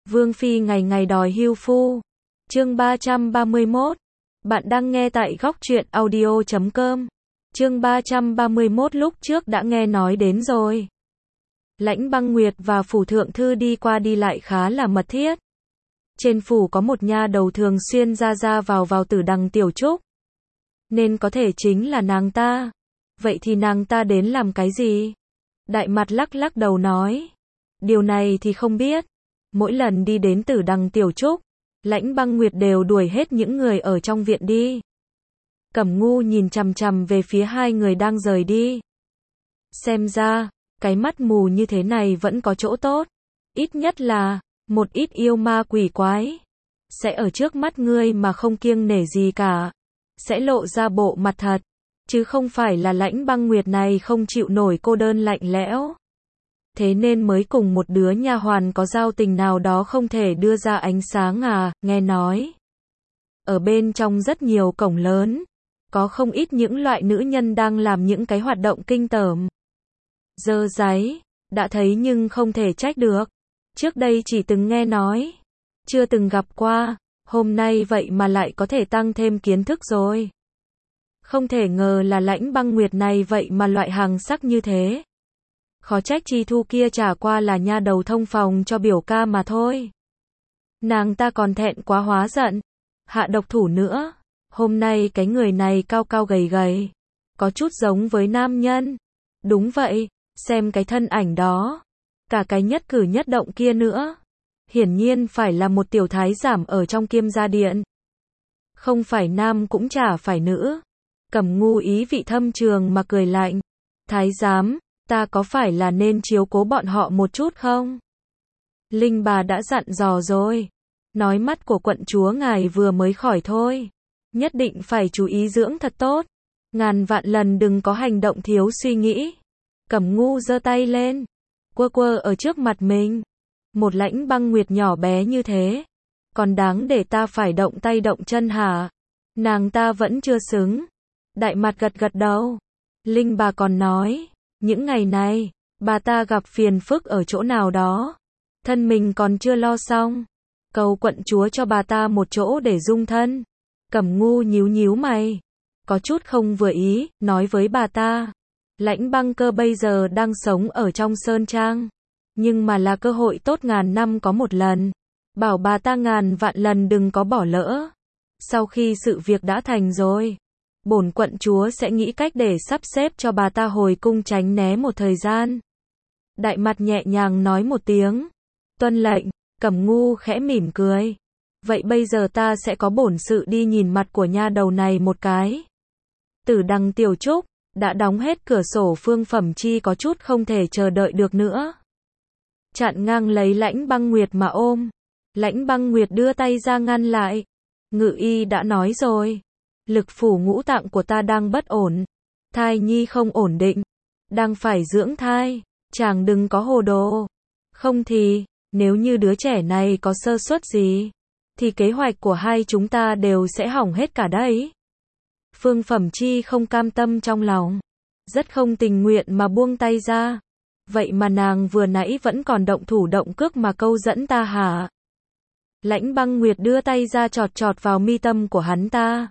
Vương Phi ngày ngày đòi hưu phu. Chương 331. Bạn đang nghe tại góc truyện audio.com. Chương 331 lúc trước đã nghe nói đến rồi. Lãnh Băng Nguyệt và phủ thượng thư đi qua đi lại khá là mật thiết. Trên phủ có một nha đầu thường xuyên ra ra vào Tử Đằng Tiểu Trúc. Nên có thể chính là nàng ta. Vậy thì nàng ta đến làm cái gì? Đại Mặt lắc lắc đầu nói. Điều này thì không biết. Mỗi lần đi đến Tử Đằng Tiểu Trúc, Lãnh Băng Nguyệt đều đuổi hết những người ở trong viện đi. Cẩm Ngu nhìn chằm chằm về phía hai người đang rời đi. Xem ra, cái mắt mù như thế này vẫn có chỗ tốt. Ít nhất là, một ít yêu ma quỷ quái sẽ ở trước mắt ngươi mà không kiêng nể gì cả. Sẽ lộ ra bộ mặt thật, chứ không phải là Lãnh Băng Nguyệt này không chịu nổi cô đơn lạnh lẽo. Thế nên mới cùng một đứa nha hoàn có giao tình nào đó không thể đưa ra ánh sáng à, nghe nói. Ở bên trong rất nhiều cổng lớn, có không ít những loại nữ nhân đang làm những cái hoạt động kinh tởm. Dơ dáy, đã thấy nhưng không thể trách được. Trước đây chỉ từng nghe nói, chưa từng gặp qua, hôm nay vậy mà lại có thể tăng thêm kiến thức rồi. Không thể ngờ là Lãnh Băng Nguyệt này vậy mà loại hàng sắc như thế. Khó trách Chi Thu kia chả qua là nha đầu thông phòng cho biểu ca mà thôi. Nàng ta còn thẹn quá hóa giận, hạ độc thủ nữa. Hôm nay cái người này cao cao gầy gầy, có chút giống với nam nhân. Đúng vậy, xem cái thân ảnh đó, cả cái nhất cử nhất động kia nữa. Hiển nhiên phải là một tiểu thái giám ở trong Kiêm Gia Điện. Không phải nam cũng chả phải nữ. Cẩm Ngu ý vị thâm trường mà cười lạnh. Thái giám, ta có phải là nên chiếu cố bọn họ một chút không? Linh bà đã dặn dò rồi. Nói mắt của quận chúa ngài vừa mới khỏi thôi. Nhất định phải chú ý dưỡng thật tốt. Ngàn vạn lần đừng có hành động thiếu suy nghĩ. Cẩm Ngu giơ tay lên, quơ quơ ở trước mặt mình. Một Lãnh Băng Nguyệt nhỏ bé như thế, còn đáng để ta phải động tay động chân hả? Nàng ta vẫn chưa xứng. Đại Mặt gật gật đầu. Linh bà còn nói, những ngày này, bà ta gặp phiền phức ở chỗ nào đó. Thân mình còn chưa lo xong. Cầu quận chúa cho bà ta một chỗ để dung thân. Cẩm Ngu nhíu nhíu mày, có chút không vừa ý, nói với bà ta. Lãnh Băng Cơ bây giờ đang sống ở trong Sơn Trang. Nhưng mà là cơ hội tốt ngàn năm có một lần. Bảo bà ta ngàn vạn lần đừng có bỏ lỡ. Sau khi sự việc đã thành rồi, bổn quận chúa sẽ nghĩ cách để sắp xếp cho bà ta hồi cung tránh né một thời gian. Đại Mặt nhẹ nhàng nói một tiếng. Tuân lệnh. Cẩm Ngu khẽ mỉm cười. Vậy bây giờ ta sẽ có bổn sự đi nhìn mặt của nha đầu này một cái. Tử Đằng Tiểu Trúc đã đóng hết cửa sổ. Phương Phẩm Chi có chút không thể chờ đợi được nữa. Chặn ngang lấy Lãnh Băng Nguyệt mà ôm. Lãnh Băng Nguyệt đưa tay ra ngăn lại. Ngự y đã nói rồi. Lực phủ ngũ tạng của ta đang bất ổn. Thai nhi không ổn định. Đang phải dưỡng thai. Chàng đừng có hồ đồ. Không thì, nếu như đứa trẻ này có sơ suất gì, thì kế hoạch của hai chúng ta đều sẽ hỏng hết cả đấy. Phương Phẩm Chi không cam tâm trong lòng. Rất không tình nguyện mà buông tay ra. Vậy mà nàng vừa nãy vẫn còn động thủ động cước mà câu dẫn ta hả? Lãnh Băng Nguyệt đưa tay ra chọt chọt vào mi tâm của hắn ta.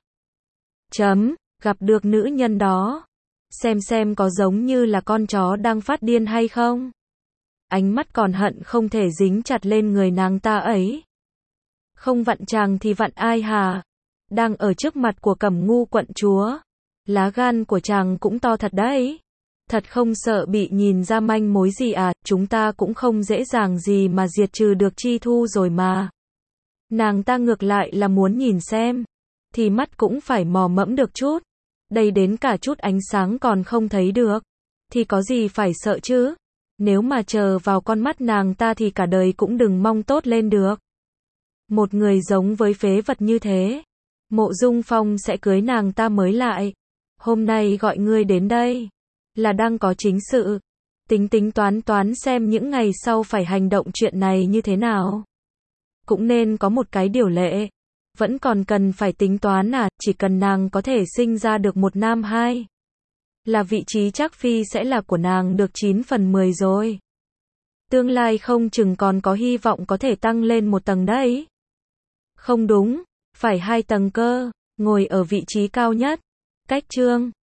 Gặp được nữ nhân đó. Xem có giống như là con chó đang phát điên hay không? Ánh mắt còn hận không thể dính chặt lên người nàng ta ấy. Không vặn chàng thì vặn ai hả? Đang ở trước mặt của Cẩm Ngu quận chúa. Lá gan của chàng cũng to thật đấy. Thật không sợ bị nhìn ra manh mối gì à? Chúng ta cũng không dễ dàng gì mà diệt trừ được Chi Thu rồi mà. Nàng ta ngược lại là muốn nhìn xem. Thì mắt cũng phải mò mẫm được chút. Đây đến cả chút ánh sáng còn không thấy được. Thì có gì phải sợ chứ? Nếu mà chờ vào con mắt nàng ta thì cả đời cũng đừng mong tốt lên được. Một người giống với phế vật như thế. Mộ Dung Phong sẽ cưới nàng ta mới lại. Hôm nay gọi ngươi đến đây là đang có chính sự. Tính toán xem những ngày sau phải hành động chuyện này như thế nào. Cũng nên có một cái điều lệ. Vẫn còn cần phải tính toán à, chỉ cần nàng có thể sinh ra được một nam hai. Là vị trí Trác Phi sẽ là của nàng được 9/10 rồi. Tương lai không chừng còn có hy vọng có thể tăng lên một tầng đấy. Không đúng, phải 2 tầng cơ, ngồi ở vị trí cao nhất. Cách chương